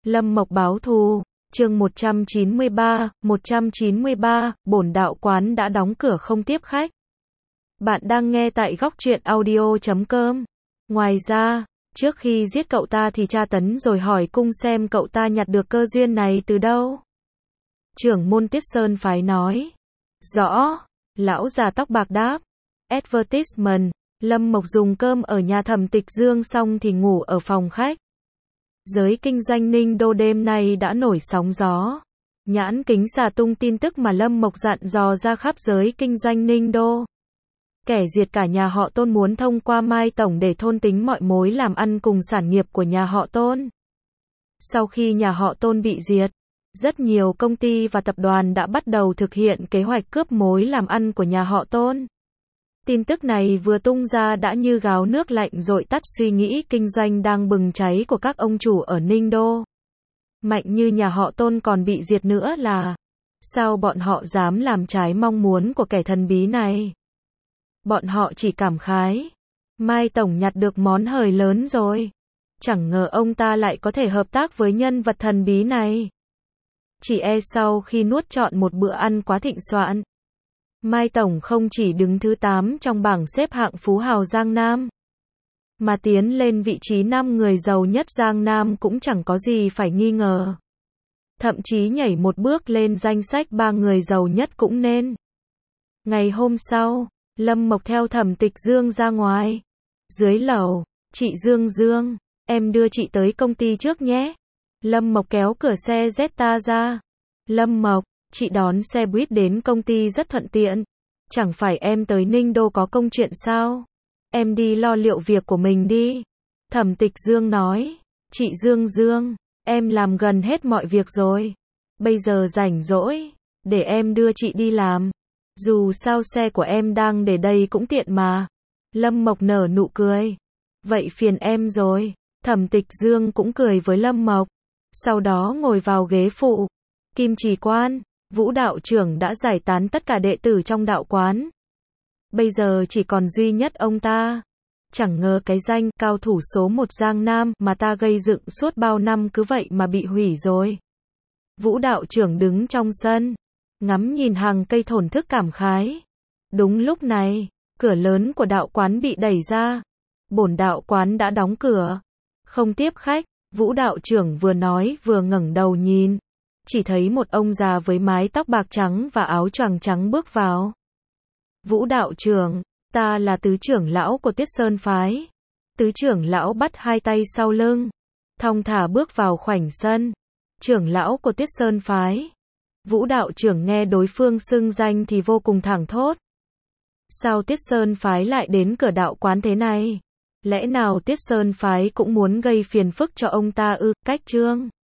Lâm Mộc báo thù, chương 193, bổn đạo quán đã đóng cửa không tiếp khách. Bạn đang nghe tại góc truyện audio.com. Ngoài ra, trước khi giết cậu ta thì tra tấn rồi hỏi cung xem cậu ta nhặt được cơ duyên này từ đâu. Trưởng môn Tiết Sơn phái nói. Rõ, lão già tóc bạc đáp. Advertisement, Lâm Mộc dùng cơm ở nhà Thẩm Tịch Dương xong thì ngủ ở phòng khách. Giới kinh doanh Ninh Đô đêm nay đã nổi sóng gió. Nhãn kính xà tung tin tức mà Lâm Mộc dặn dò ra khắp giới kinh doanh Ninh Đô. Kẻ diệt cả nhà họ Tôn muốn thông qua Mai Tổng để thôn tính mọi mối làm ăn cùng sản nghiệp của nhà họ Tôn. Sau khi nhà họ Tôn bị diệt, rất nhiều công ty và tập đoàn đã bắt đầu thực hiện kế hoạch cướp mối làm ăn của nhà họ Tôn. Tin tức này vừa tung ra đã như gáo nước lạnh dội tắt suy nghĩ kinh doanh đang bừng cháy của các ông chủ ở Ninh Đô. Mạnh như nhà họ Tôn còn bị diệt nữa là, sao bọn họ dám làm trái mong muốn của kẻ thần bí này? Bọn họ chỉ cảm khái, Mai Tổng nhặt được món hời lớn rồi. Chẳng ngờ ông ta lại có thể hợp tác với nhân vật thần bí này. Chỉ sau khi nuốt trọn một bữa ăn quá thịnh soạn, Mai Tổng không chỉ đứng thứ 8 trong bảng xếp hạng phú hào Giang Nam, mà tiến lên vị trí 5 người giàu nhất Giang Nam cũng chẳng có gì phải nghi ngờ. Thậm chí nhảy một bước lên danh sách 3 người giàu nhất cũng nên. Ngày hôm sau, Lâm Mộc theo Thẩm Tịch Dương ra ngoài. Dưới lầu, chị Dương, em đưa chị tới công ty trước nhé. Lâm Mộc kéo cửa xe Jetta ra. Lâm Mộc, chị đón xe buýt đến công ty rất thuận tiện. Chẳng phải em tới Ninh Đô có công chuyện sao? Em đi lo liệu việc của mình đi. Thẩm Tịch Dương nói. Chị Dương, em làm gần hết mọi việc rồi. Bây giờ rảnh rỗi, để em đưa chị đi làm. Dù sao xe của em đang để đây cũng tiện mà. Lâm Mộc nở nụ cười. Vậy phiền em rồi. Thẩm Tịch Dương cũng cười với Lâm Mộc. Sau đó ngồi vào ghế phụ. Kim Trì Quan, Vũ đạo trưởng đã giải tán tất cả đệ tử trong đạo quán. Bây giờ chỉ còn duy nhất ông ta. Chẳng ngờ cái danh cao thủ số 1 Giang Nam mà ta gây dựng suốt bao năm cứ vậy mà bị hủy rồi. Vũ đạo trưởng đứng trong sân, ngắm nhìn hàng cây thổn thức cảm khái. Đúng lúc này, cửa lớn của đạo quán bị đẩy ra. Bổn đạo quán đã đóng cửa, không tiếp khách. Vũ đạo trưởng vừa nói vừa ngẩng đầu nhìn. Chỉ thấy một ông già với mái tóc bạc trắng và áo choàng trắng bước vào. Vũ đạo trưởng, ta là tứ trưởng lão của Tiết Sơn phái. Tứ trưởng lão bắt hai tay sau lưng, thong thả bước vào khoảnh sân. Trưởng lão của Tiết Sơn phái. Vũ đạo trưởng nghe đối phương xưng danh thì vô cùng thảng thốt. Sao Tiết Sơn phái lại đến cửa đạo quán thế này? Lẽ nào Tiết Sơn phái cũng muốn gây phiền phức cho ông ta ư? Cách trương